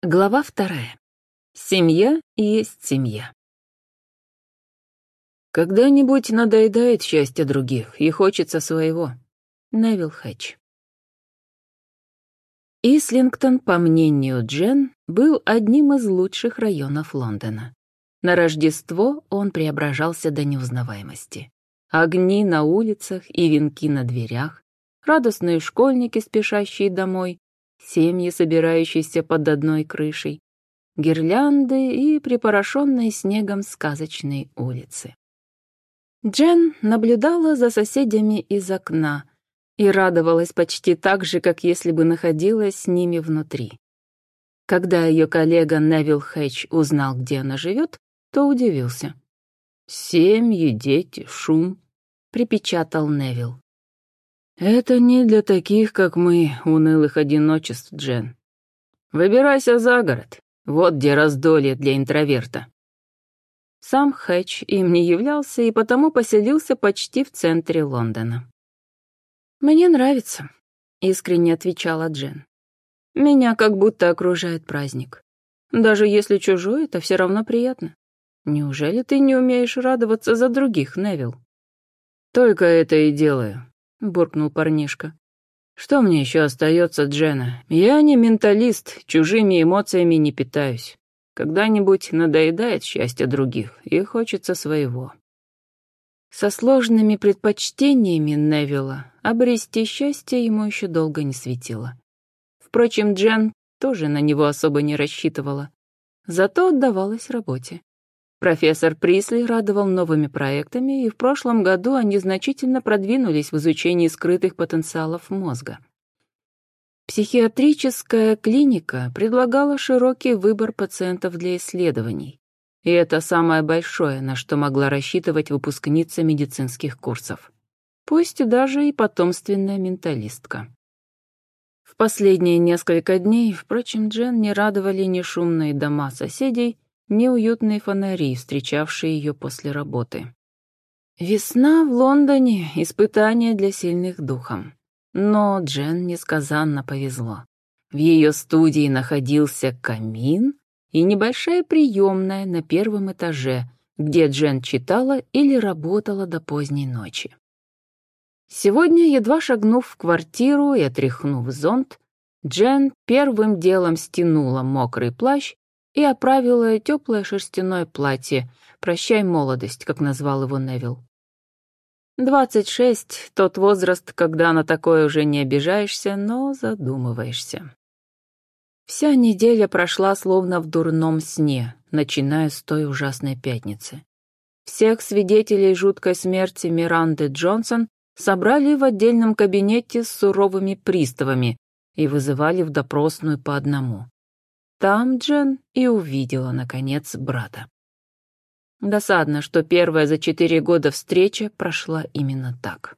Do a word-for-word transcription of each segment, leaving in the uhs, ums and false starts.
Глава вторая. Семья есть семья. Когда-нибудь надоедает счастье других и хочется своего. Невил Хэтч. Ислингтон, по мнению Джен, был одним из лучших районов Лондона. На Рождество он преображался до неузнаваемости. Огни на улицах и венки на дверях, радостные школьники, спешащие домой, семьи, собирающиеся под одной крышей, гирлянды и припорошенные снегом сказочные улицы. Джен наблюдала за соседями из окна и радовалась почти так же, как если бы находилась с ними внутри. Когда ее коллега Невил Хэтч узнал, где она живет, то удивился. «Семьи, дети, шум», — припечатал Невил. «Это не для таких, как мы, унылых одиночеств, Джен. Выбирайся за город, вот где раздолье для интроверта». Сам Хэтч им не являлся и потому поселился почти в центре Лондона. «Мне нравится», — искренне отвечала Джен. «Меня как будто окружает праздник. Даже если чужой, это все равно приятно. Неужели ты не умеешь радоваться за других, Невил?» «Только это и делаю», — буркнул парнишка. «Что мне еще остается, Джена? Я не менталист, чужими эмоциями не питаюсь. Когда-нибудь надоедает счастье других, и хочется своего». Со сложными предпочтениями Невилла обрести счастье ему еще долго не светило. Впрочем, Джен тоже на него особо не рассчитывала, зато отдавалась работе. Профессор Присли радовал новыми проектами, и в прошлом году они значительно продвинулись в изучении скрытых потенциалов мозга. Психиатрическая клиника предлагала широкий выбор пациентов для исследований, и это самое большое, на что могла рассчитывать выпускница медицинских курсов. Пусть даже и потомственная менталистка. В последние несколько дней, впрочем, Джен не радовали ни шумные дома соседей, ни уютные фонари, встречавшие ее после работы. Весна в Лондоне — испытание для сильных духом. Но Джен несказанно повезло. В ее студии находился камин и небольшая приемная на первом этаже, где Джен читала или работала до поздней ночи. Сегодня, едва шагнув в квартиру и отряхнув зонт, Джен первым делом стянула мокрый плащ и оправила теплое шерстяное платье «Прощай, молодость», как назвал его Невил. Двадцать шесть — тот возраст, когда на такое уже не обижаешься, но задумываешься. Вся неделя прошла словно в дурном сне, начиная с той ужасной пятницы. Всех свидетелей жуткой смерти Миранды Джонсон собрали в отдельном кабинете с суровыми приставами и вызывали в допросную по одному. Там Джен и увидела, наконец, брата. Досадно, что первая за четыре года встреча прошла именно так.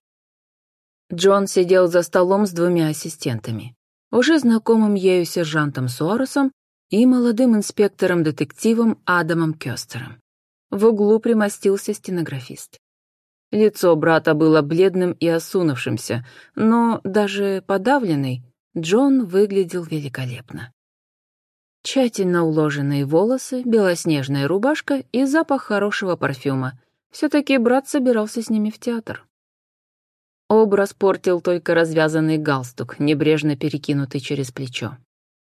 Джон сидел за столом с двумя ассистентами, уже знакомым ею сержантом Суаресом и молодым инспектором-детективом Адамом Кёстером. В углу примостился стенографист. Лицо брата было бледным и осунувшимся, но даже подавленный Джон выглядел великолепно. Тщательно уложенные волосы, белоснежная рубашка и запах хорошего парфюма. Все-таки брат собирался с ними в театр. Образ портил только развязанный галстук, небрежно перекинутый через плечо.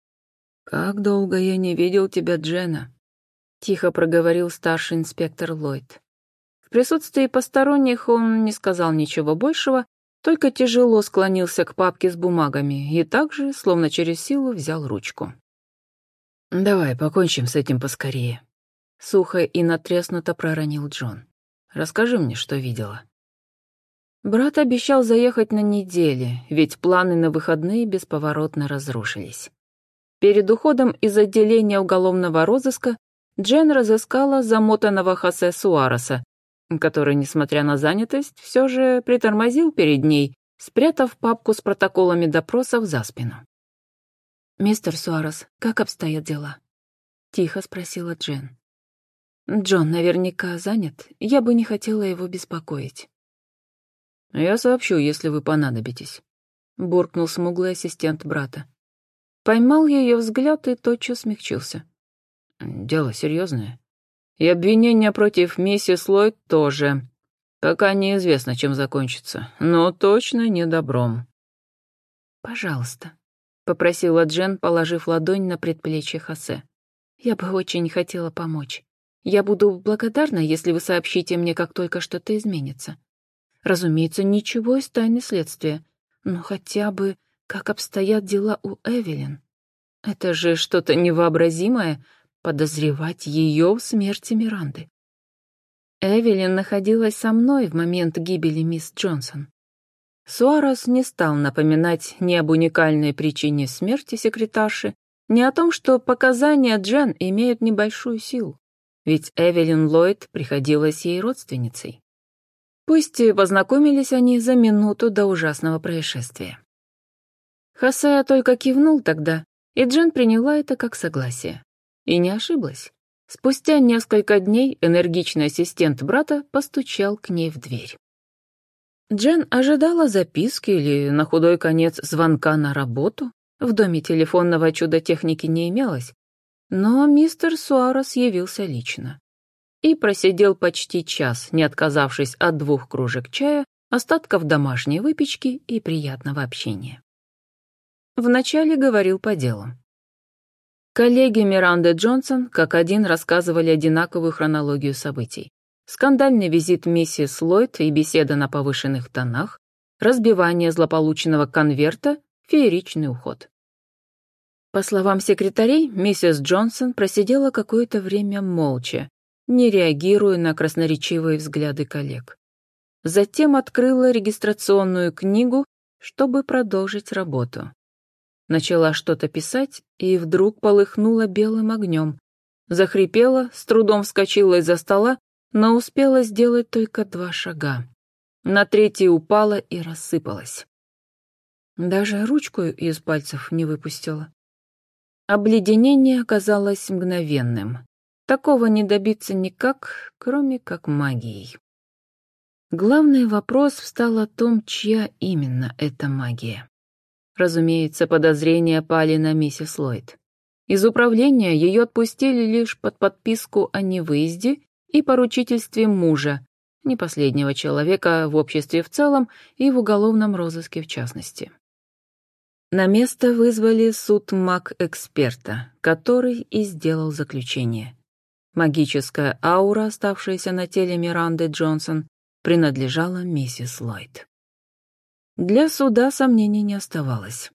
«Как долго я не видел тебя, Джена», — тихо проговорил старший инспектор Ллойд. В присутствии посторонних он не сказал ничего большего, только тяжело склонился к папке с бумагами и также, словно через силу, взял ручку. «Давай покончим с этим поскорее», — сухо и натреснуто проронил Джон. «Расскажи мне, что видела». Брат обещал заехать на неделе, ведь планы на выходные бесповоротно разрушились. Перед уходом из отделения уголовного розыска Джен разыскала замотанного Хосе Суареса, который, несмотря на занятость, все же притормозил перед ней, спрятав папку с протоколами допросов за спину. «Мистер Суарес, как обстоят дела?» — тихо спросила Джен. «Джон наверняка занят, я бы не хотела его беспокоить». «Я сообщу, если вы понадобитесь», — буркнул смуглый ассистент брата. Поймал ее взгляд и тотчас смягчился. «Дело серьезное. И обвинения против миссис Ллойд тоже. Пока неизвестно, чем закончится, но точно не добром». «Пожалуйста», — попросила Джен, положив ладонь на предплечье Хосе. «Я бы очень хотела помочь. Я буду благодарна, если вы сообщите мне, как только что-то изменится. Разумеется, ничего из тайны следствия, но хотя бы, как обстоят дела у Эвелин. Это же что-то невообразимое — подозревать ее в смерти Миранды. Эвелин находилась со мной в момент гибели мисс Джонсон». Суарес не стал напоминать ни об уникальной причине смерти секретарши, ни о том, что показания Джен имеют небольшую силу, ведь Эвелин Ллойд приходилась ей родственницей. Пусть и познакомились они за минуту до ужасного происшествия. Хосе только кивнул тогда, и Джен приняла это как согласие. И не ошиблась. Спустя несколько дней энергичный ассистент брата постучал к ней в дверь. Джен ожидала записки или, на худой конец, звонка на работу. В доме телефонного чудо-техники не имелось, но мистер Суарес явился лично и просидел почти час, не отказавшись от двух кружек чая, остатков домашней выпечки и приятного общения. Вначале говорил по делу. Коллеги Миранды Джонсон как один рассказывали одинаковую хронологию событий. Скандальный визит миссис Ллойд и беседа на повышенных тонах, разбивание злополучного конверта, фееричный уход. По словам секретарей, миссис Джонсон просидела какое-то время молча, не реагируя на красноречивые взгляды коллег. Затем открыла регистрационную книгу, чтобы продолжить работу. Начала что-то писать и вдруг полыхнула белым огнем. Захрипела, с трудом вскочила из-за стола, но успела сделать только два шага. На третий упала и рассыпалась. Даже ручку из пальцев не выпустила. Обледенение оказалось мгновенным. Такого не добиться никак, кроме как магией. Главный вопрос встал о том, чья именно эта магия. Разумеется, подозрения пали на миссис Ллойд. Из управления ее отпустили лишь под подписку о невыезде и поручительстве мужа, не последнего человека в обществе в целом и в уголовном розыске в частности. На место вызвали судмаг-эксперта, который и сделал заключение. Магическая аура, оставшаяся на теле Миранды Джонсон, принадлежала миссис Ллойд. Для суда сомнений не оставалось.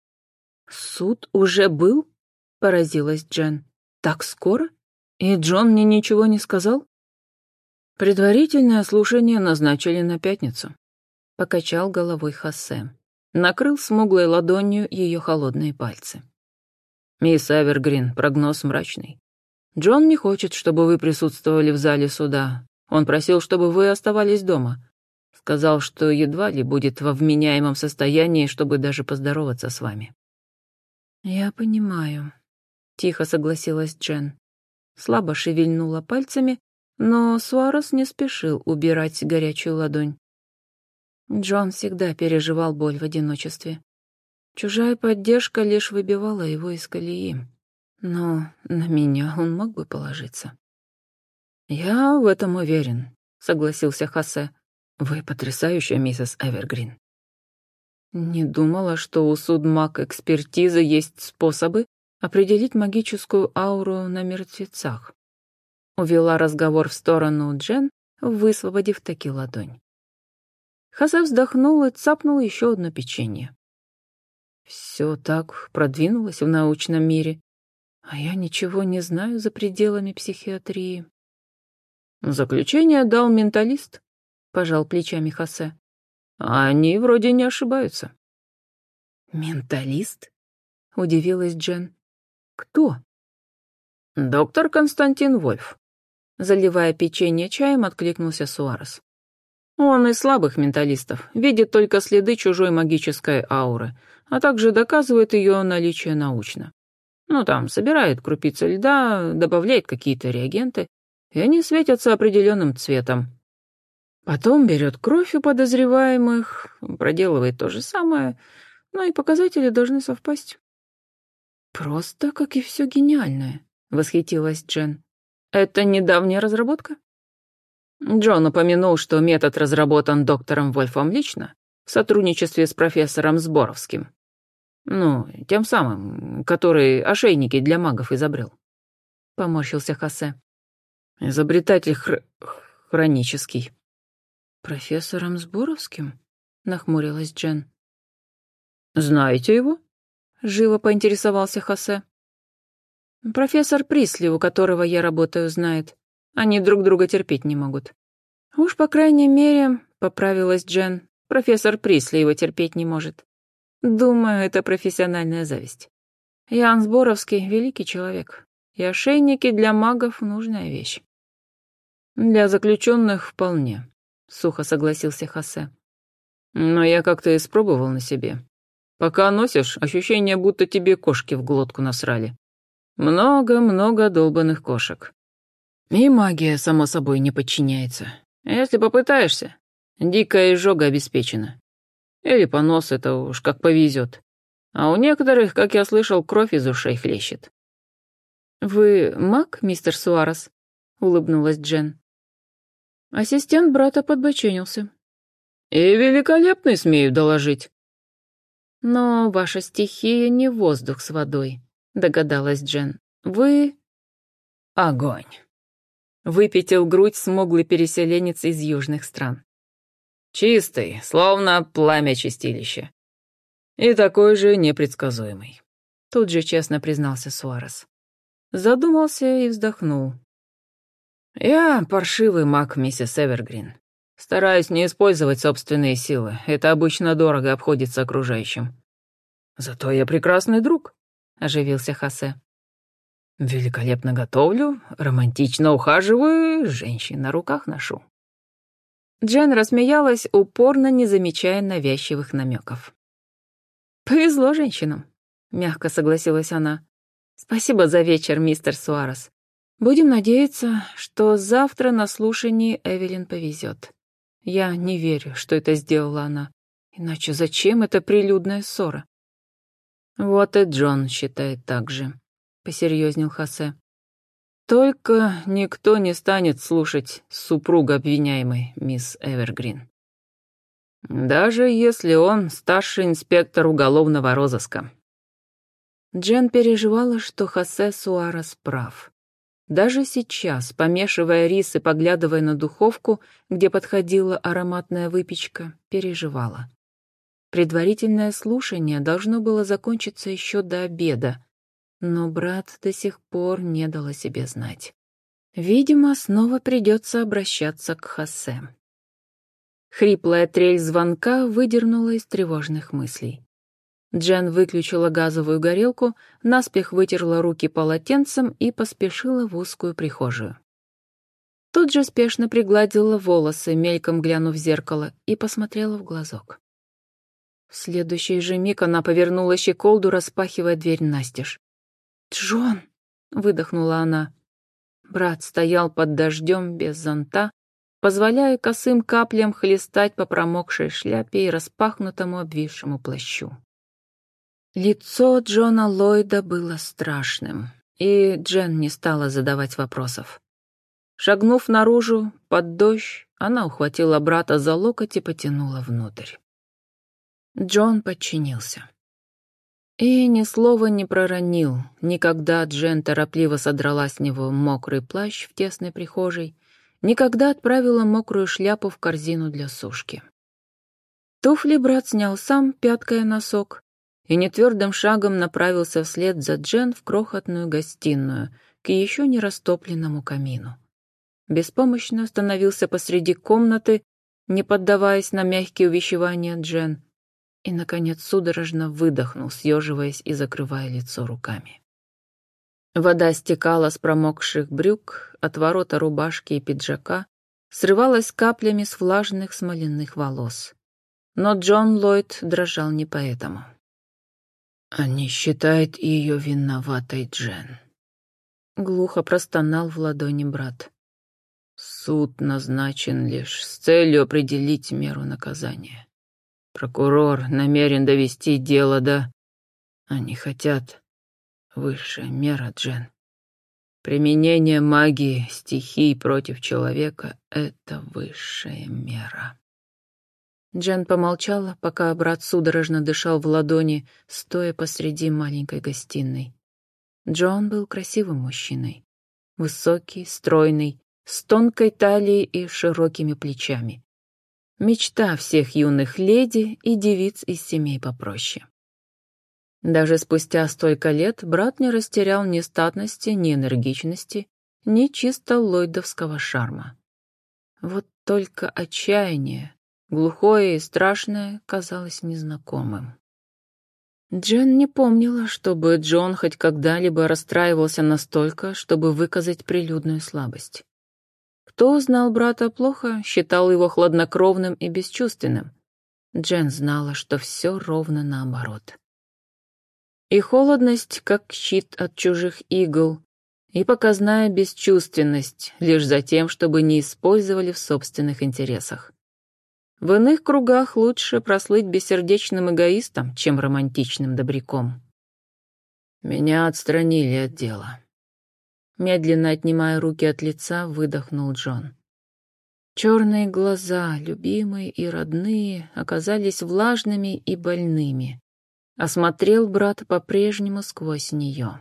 «Суд уже был?» — поразилась Джен. «Так скоро? И Джон мне ничего не сказал?» «Предварительное слушание назначили на пятницу», — покачал головой Хосе. Накрыл смуглой ладонью ее холодные пальцы. «Мисс Эвергрин, прогноз мрачный. Джон не хочет, чтобы вы присутствовали в зале суда. Он просил, чтобы вы оставались дома. Сказал, что едва ли будет во вменяемом состоянии, чтобы даже поздороваться с вами». «Я понимаю», — тихо согласилась Джен. Слабо шевельнула пальцами, но Суарес не спешил убирать горячую ладонь. Джон всегда переживал боль в одиночестве. Чужая поддержка лишь выбивала его из колеи. Но на меня он мог бы положиться. «Я в этом уверен», — согласился Хосе. «Вы потрясающая, миссис Эвергрин». Не думала, что у судмаг-экспертизы есть способы определить магическую ауру на мертвецах. Увела разговор в сторону Джен, высвободив таки ладонь. Хосе вздохнул и цапнул еще одно печенье. Все так продвинулось в научном мире, а я ничего не знаю за пределами психиатрии. «Заключение дал менталист», — пожал плечами Хосе. «Они вроде не ошибаются». «Менталист?» — удивилась Джен. «Кто?» «Доктор Константин Вольф», — заливая печенье чаем, откликнулся Суарес. «Он из слабых менталистов, видит только следы чужой магической ауры, а также доказывает ее наличие научно. Ну, там, собирает крупицы льда, добавляет какие-то реагенты, и они светятся определенным цветом. Потом берет кровь у подозреваемых, проделывает то же самое, но и показатели должны совпасть». «Просто, как и все гениальное», — восхитилась Джен. «Это недавняя разработка?» Джон упомянул, что метод разработан доктором Вольфом лично в сотрудничестве с профессором Сборовским. Ну, тем самым, который ошейники для магов изобрел. Поморщился Хосе. Изобретатель хр... хронический. Профессором Сборовским? Нахмурилась Джен. Знаете его? Живо поинтересовался Хосе. Профессор Присли, у которого я работаю, знает. Они друг друга терпеть не могут. Уж, по крайней мере, поправилась Джен, профессор Присли его терпеть не может. Думаю, это профессиональная зависть. Ян Сборовский — великий человек, и ошейники для магов — нужная вещь. Для заключенных вполне, — сухо согласился Хосе. Но я как-то испробовал на себе. Пока носишь, ощущение, будто тебе кошки в глотку насрали. Много-много долбанных кошек. И магия, само собой, не подчиняется. Если попытаешься, дикая изжога обеспечена. Или понос, это уж как повезет. А у некоторых, как я слышал, кровь из ушей хлещет. «Вы маг, мистер Суарес?» — улыбнулась Джен. Ассистент брата подбоченился. «И великолепный, смею доложить». «Но ваша стихия не воздух с водой», — догадалась Джен. «Вы...» «Огонь», — выпятил грудь смуглый переселенец из южных стран. «Чистый, словно пламя чистилища. И такой же непредсказуемый», — тут же честно признался Суарес. Задумался и вздохнул. «Я паршивый маг, миссис Эвергрин. Стараюсь не использовать собственные силы. Это обычно дорого обходится окружающим. Зато я прекрасный друг», — оживился Хосе. «Великолепно готовлю, романтично ухаживаю, женщин на руках ношу». Джен рассмеялась, упорно не замечая навязчивых намеков. «Повезло женщинам», — мягко согласилась она. «Спасибо за вечер, мистер Суарес. Будем надеяться, что завтра на слушании Эвелин повезет. Я не верю, что это сделала она. Иначе зачем эта прилюдная ссора?» «Вот и Джон считает так же», — посерьезнел Хосе. «Только никто не станет слушать супруга обвиняемой, мисс Эвергрин. Даже если он старший инспектор уголовного розыска». Джен переживала, что Хосе Суарес прав. Даже сейчас, помешивая рис и поглядывая на духовку, где подходила ароматная выпечка, переживала. Предварительное слушание должно было закончиться еще до обеда, но брат до сих пор не дал о себе знать. Видимо, снова придется обращаться к Хосе. Хриплая трель звонка выдернула из тревожных мыслей. Джен выключила газовую горелку, наспех вытерла руки полотенцем и поспешила в узкую прихожую. Тут же спешно пригладила волосы, мельком глянув в зеркало, и посмотрела в глазок. В следующий же миг она повернула щеколду, распахивая дверь настежь. «Джон!» — выдохнула она. Брат стоял под дождем без зонта, позволяя косым каплям хлестать по промокшей шляпе и распахнутому обвисшему плащу. Лицо Джона Ллойда было страшным, и Джен не стала задавать вопросов. Шагнув наружу, под дождь, она ухватила брата за локоть и потянула внутрь. Джон подчинился. И ни слова не проронил, никогда Джен торопливо содрала с него мокрый плащ в тесной прихожей, никогда отправила мокрую шляпу в корзину для сушки. Туфли брат снял сам, пяткая носок, и нетвердым шагом направился вслед за Джен в крохотную гостиную к еще не растопленному камину. Беспомощно остановился посреди комнаты, не поддаваясь на мягкие увещевания Джен, и, наконец, судорожно выдохнул, съеживаясь и закрывая лицо руками. Вода стекала с промокших брюк, от ворота рубашки и пиджака, срывалась каплями с влажных смоляных волос. Но Джон Ллойд дрожал не поэтому. «Они считают ее виноватой, Джен», — глухо простонал в ладони брат. «Суд назначен лишь с целью определить меру наказания. Прокурор намерен довести дело до... Они хотят, Высшая мера, Джен. Применение магии, стихий против человека — это высшая мера. Джен помолчала, пока брат судорожно дышал в ладони, стоя посреди маленькой гостиной. Джон был красивым мужчиной. Высокий, стройный, с тонкой талией и широкими плечами. Мечта всех юных леди и девиц из семей попроще. Даже спустя столько лет брат не растерял ни статности, ни энергичности, ни чисто ллойдовского шарма. Вот только отчаяние, глухое и страшное, казалось незнакомым. Джен не помнила, чтобы Джон хоть когда-либо расстраивался настолько, чтобы выказать прилюдную слабость. Кто знал брата плохо, считал его хладнокровным и бесчувственным. Джен знала, что все ровно наоборот. И холодность, как щит от чужих игл, и показная бесчувственность, лишь за тем, чтобы не использовали в собственных интересах. В иных кругах лучше прослыть бессердечным эгоистом, чем романтичным добряком. Меня отстранили от дела. Медленно отнимая руки от лица, выдохнул Джон. Черные глаза, любимые и родные, оказались влажными и больными. Осмотрел брат по-прежнему сквозь нее.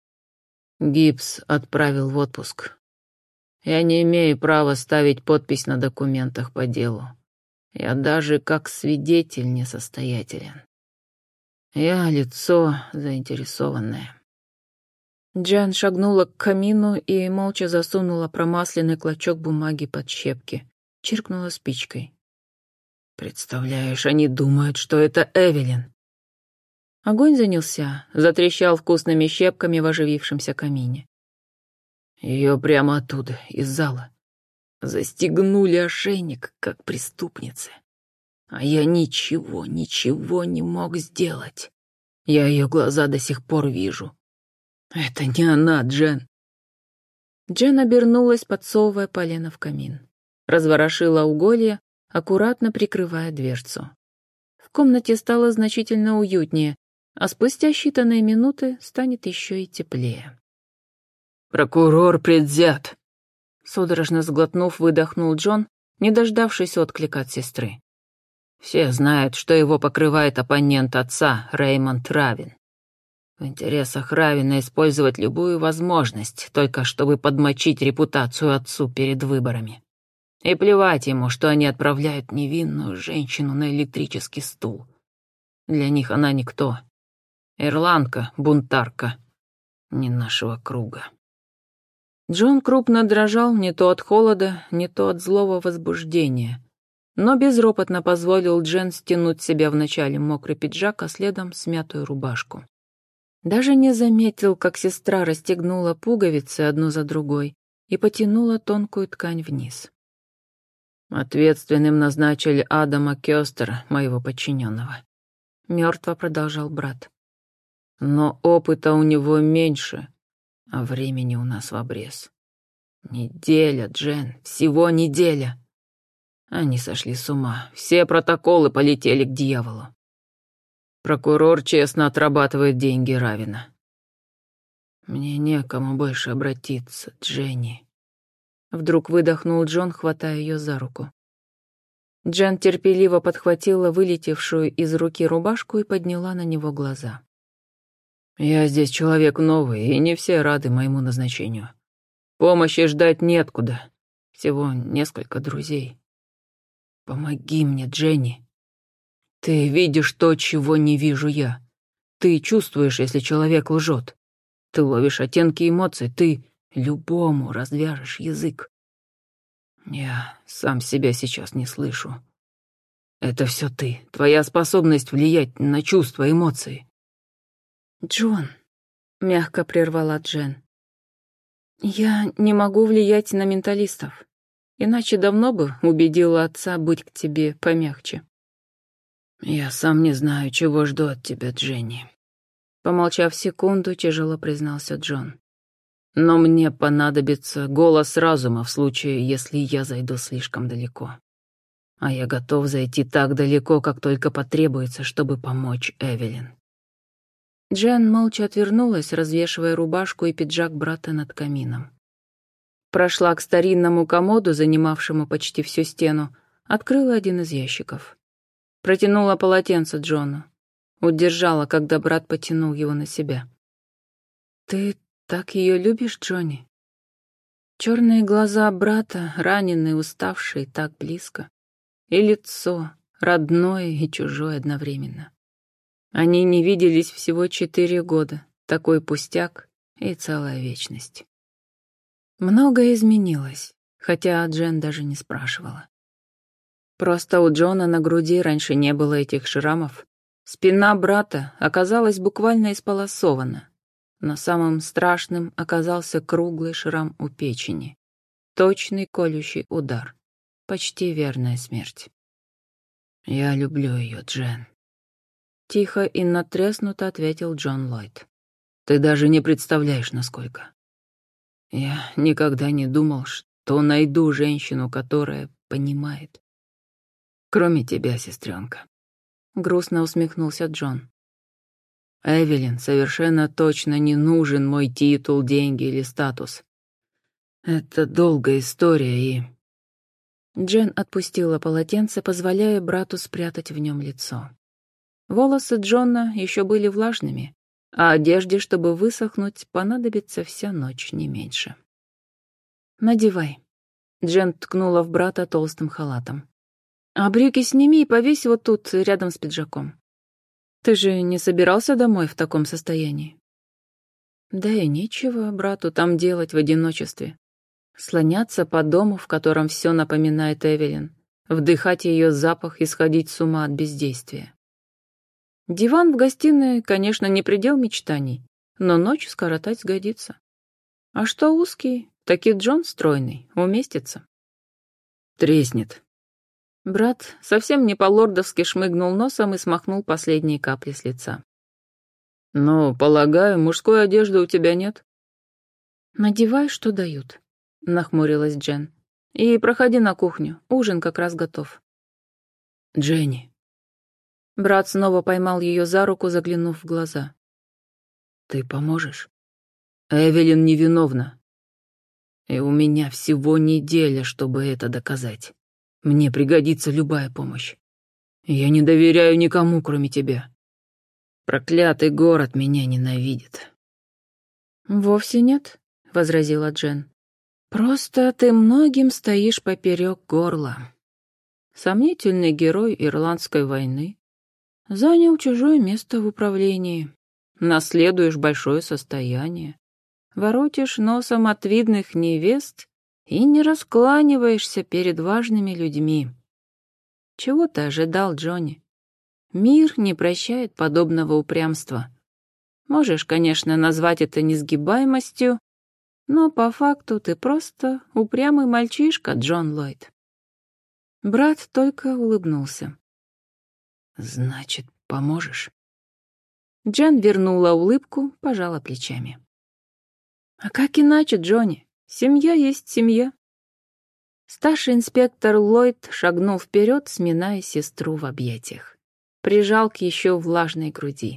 Гибс отправил в отпуск. Я не имею права ставить подпись на документах по делу. Я даже как свидетель несостоятелен. Я лицо заинтересованное. Джен шагнула к камину и молча засунула промасленный клочок бумаги под щепки. Чиркнула спичкой. Представляешь, они думают, что это Эвелин. Огонь занялся, затрещал вкусными щепками в оживившемся камине. Ее прямо оттуда, из зала. Застегнули ошейник, как преступницы. А я ничего, ничего не мог сделать. Я ее глаза до сих пор вижу. Это не она, Джен. Джен обернулась, подсовывая полено в камин. Разворошила уголья, аккуратно прикрывая дверцу. В комнате стало значительно уютнее, а спустя считанные минуты станет еще и теплее. «Прокурор предвзят!» Судорожно сглотнув, выдохнул Джон, не дождавшись отклика от сестры. «Все знают, что его покрывает оппонент отца, Реймонд Равин. В интересах Равина использовать любую возможность, только чтобы подмочить репутацию отцу перед выборами. И плевать ему, что они отправляют невинную женщину на электрический стул. Для них она никто. Ирландка, бунтарка, не нашего круга». Джон крупно дрожал не то от холода, не то от злого возбуждения, но безропотно позволил Джен стянуть с себя вначале мокрый пиджак, а следом смятую рубашку. Даже не заметил, как сестра расстегнула пуговицы одну за другой и потянула тонкую ткань вниз. «Ответственным назначили Адама Кёстера, моего подчиненного», — мертво продолжал брат. «Но опыта у него меньше, а времени у нас в обрез. Неделя, Джен, всего неделя. Они сошли с ума, все протоколы полетели к дьяволу. Прокурор честно отрабатывает деньги Равина. Мне некому больше обратиться, Дженни». Вдруг выдохнул Джон, хватая ее за руку. Джен терпеливо подхватила вылетевшую из руки рубашку и подняла на него глаза. «Я здесь человек новый, и не все рады моему назначению. Помощи ждать неоткуда. Всего несколько друзей. Помоги мне, Дженни. Ты видишь то, чего не вижу я. Ты чувствуешь, если человек лжет. Ты ловишь оттенки эмоций, ты любому развяжешь язык. Я сам себя сейчас не слышу. Это все ты, твоя способность влиять на чувства, эмоции». «Джон», — мягко прервала Джен, — «я не могу влиять на менталистов, иначе давно бы убедила отца быть к тебе помягче». «Я сам не знаю, чего жду от тебя, Дженни», — помолчав секунду, тяжело признался Джон. «Но мне понадобится голос разума в случае, если я зайду слишком далеко. А я готов зайти так далеко, как только потребуется, чтобы помочь Эвелин». Джен молча отвернулась, развешивая рубашку и пиджак брата над камином. Прошла к старинному комоду, занимавшему почти всю стену, открыла один из ящиков. Протянула полотенце Джону. Удержала, когда брат потянул его на себя. «Ты так ее любишь, Джонни?» Черные глаза брата, раненые, уставшие, так близко. И лицо, родное и чужое одновременно. Они не виделись всего четыре года, такой пустяк и целая вечность. Многое изменилось, хотя Джен даже не спрашивала. Просто у Джона на груди раньше не было этих шрамов. Спина брата оказалась буквально исполосована, но самым страшным оказался круглый шрам у печени. Точный колющий удар. Почти верная смерть. «Я люблю ее, Джен», — тихо и надтреснуто ответил Джон Ллойд. «Ты даже не представляешь, насколько. Я никогда не думал, что найду женщину, которая понимает. Кроме тебя, сестренка». Грустно усмехнулся Джон. «Эвелин совершенно точно не нужен мой титул, деньги или статус. Это долгая история и...» Джен отпустила полотенце, позволяя брату спрятать в нем лицо. Волосы Джона еще были влажными, а одежде, чтобы высохнуть, понадобится вся ночь, не меньше. «Надевай». Джен ткнула в брата толстым халатом. «А брюки сними и повесь вот тут, рядом с пиджаком. Ты же не собирался домой в таком состоянии?» Да и нечего брату там делать в одиночестве. Слоняться по дому, в котором все напоминает Эвелин, вдыхать ее запах и сходить с ума от бездействия. Диван в гостиной, конечно, не предел мечтаний, но ночь скоротать сгодится. А что узкий, так и Джон стройный, уместится. «Треснет». Брат совсем не по-лордовски шмыгнул носом и смахнул последние капли с лица. «Ну, полагаю, мужской одежды у тебя нет?» «Надевай, что дают», — нахмурилась Джен. «И проходи на кухню, ужин как раз готов». «Дженни». Брат снова поймал ее за руку, заглянув в глаза. «Ты поможешь? Эвелин невиновна. И у меня всего неделя, чтобы это доказать. Мне пригодится любая помощь. Я не доверяю никому, кроме тебя. Проклятый город меня ненавидит». «Вовсе нет», — возразила Джен. «Просто ты многим стоишь поперек горла. Сомнительный герой Ирландской войны. Занял чужое место в управлении. Наследуешь большое состояние. Воротишь носом от видных невест и не раскланиваешься перед важными людьми. Чего ты ожидал, Джонни? Мир не прощает подобного упрямства. Можешь, конечно, назвать это несгибаемостью, но по факту ты просто упрямый мальчишка, Джон Ллойд». Брат только улыбнулся. «Значит, поможешь?» Джен вернула улыбку, пожала плечами. «А как иначе, Джонни? Семья есть семья». Старший инспектор Ллойд шагнул вперед, сминая сестру в объятиях. Прижал к еще влажной груди.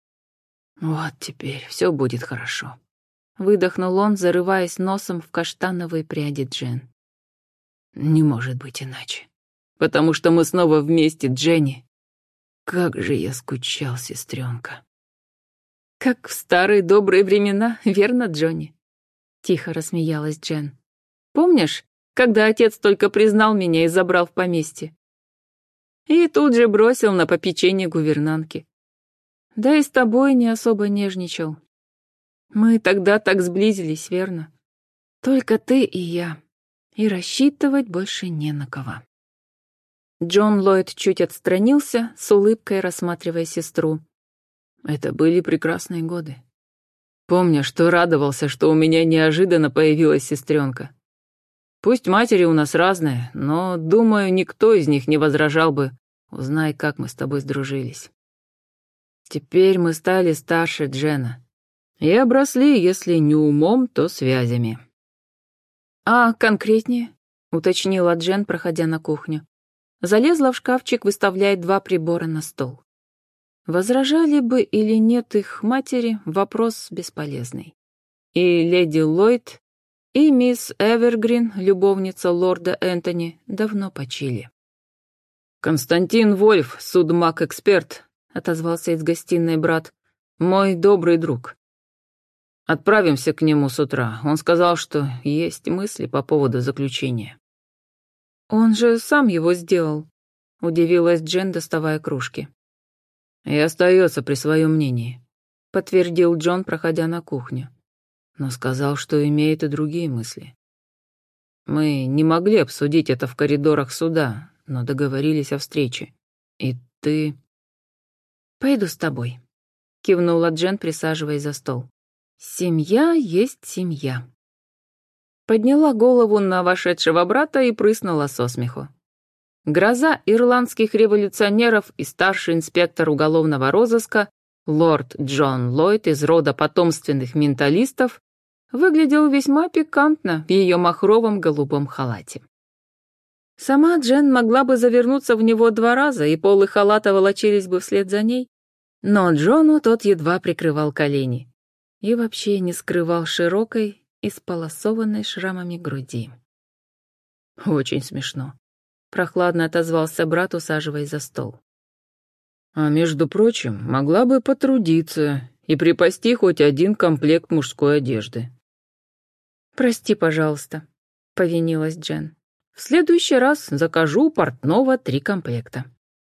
«Вот теперь все будет хорошо», — выдохнул он, зарываясь носом в каштановые пряди Джен. «Не может быть иначе, потому что мы снова вместе, Дженни. Как же я скучал, сестренка». «Как в старые добрые времена, верно, Джонни?» — тихо рассмеялась Джен. «Помнишь, когда отец только признал меня и забрал в поместье? И тут же бросил на попечение гувернантки. Да и с тобой не особо нежничал. Мы тогда так сблизились, верно? Только ты и я. И рассчитывать больше не на кого». Джон Ллойд чуть отстранился, с улыбкой рассматривая сестру. «Это были прекрасные годы. Помню, что радовался, что у меня неожиданно появилась сестренка. Пусть матери у нас разные, но, думаю, никто из них не возражал бы, узнай, как мы с тобой сдружились. Теперь мы стали старше Джена и обросли, если не умом, то связями». «А конкретнее?» — уточнила Джен, проходя на кухню. Залезла в шкафчик, выставляя два прибора на стол. Возражали бы или нет их матери, вопрос бесполезный. И леди Ллойд, и мисс Эвергрин, любовница лорда Энтони, давно почили. «Константин Вольф, судмаг-эксперт», — отозвался из гостиной брат, — «мой добрый друг. Отправимся к нему с утра. Он сказал, что есть мысли по поводу заключения». «Он же сам его сделал», — удивилась Джен, доставая кружки. «И остается при своем мнении», — подтвердил Джон, проходя на кухню. Но сказал, что имеет и другие мысли. «Мы не могли обсудить это в коридорах суда, но договорились о встрече. И ты...» «Пойду с тобой», — кивнула Джен, присаживаясь за стол. «Семья есть семья». Подняла голову на вошедшего брата и прыснула со смеху. Гроза ирландских революционеров и старший инспектор уголовного розыска, лорд Джон Ллойд из рода потомственных менталистов, выглядел весьма пикантно в ее махровом голубом халате. Сама Джен могла бы завернуться в него два раза, и полы халата волочились бы вслед за ней, но Джону тот едва прикрывал колени и вообще не скрывал широкой, исполосованной шрамами груди. «Очень смешно», — прохладно отозвался брат, усаживаясь за стол. «А между прочим, могла бы потрудиться и припасти хоть один комплект мужской одежды». «Прости, пожалуйста», — повинилась Джен. «В следующий раз закажу у портного три комплекта».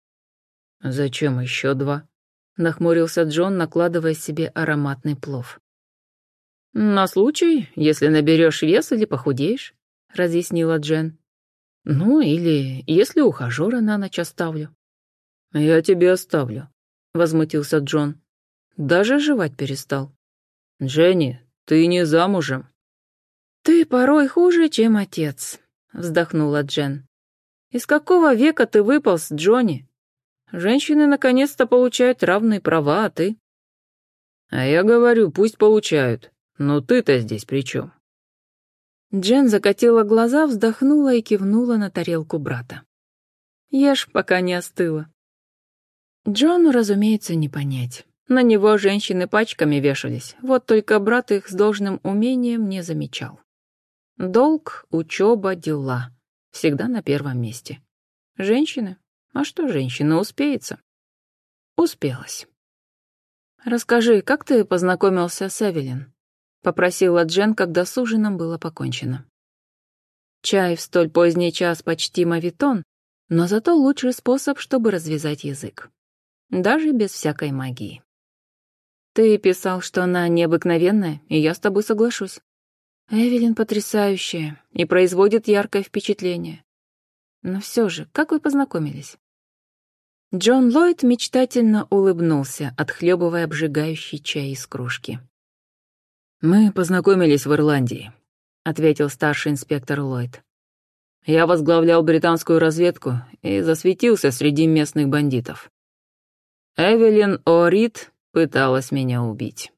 «Зачем еще два?» — нахмурился Джон, накладывая себе ароматный плов. «На случай, если наберешь вес или похудеешь», — разъяснила Джен. «Ну, или если ухажера на ночь оставлю». «Я тебе оставлю», — возмутился Джон. Даже жевать перестал. «Дженни, ты не замужем». «Ты порой хуже, чем отец», — вздохнула Джен. «Из какого века ты выполз, Джонни? Женщины наконец-то получают равные права, а ты?» «А я говорю, пусть получают. Но ты-то здесь при чем?» Джен закатила глаза, вздохнула и кивнула на тарелку брата. «Ешь, пока не остыла». Джону, разумеется, не понять. На него женщины пачками вешались, вот только брат их с должным умением не замечал. Долг, учеба, дела. Всегда на первом месте. Женщины? А что женщина, успеется? Успелась. «Расскажи, как ты познакомился с Эвелин?» — попросила Джен, когда с ужином было покончено. Чай в столь поздний час почти мавитон, но зато лучший способ, чтобы развязать язык. Даже без всякой магии. «Ты писал, что она необыкновенная, и я с тобой соглашусь. Эвелин потрясающая и производит яркое впечатление. Но все же, как вы познакомились?» Джон Ллойд мечтательно улыбнулся, отхлебывая обжигающий чай из кружки. «Мы познакомились в Ирландии», — ответил старший инспектор Ллойд. «Я возглавлял британскую разведку и засветился среди местных бандитов. Эвелин О'Рид пыталась меня убить».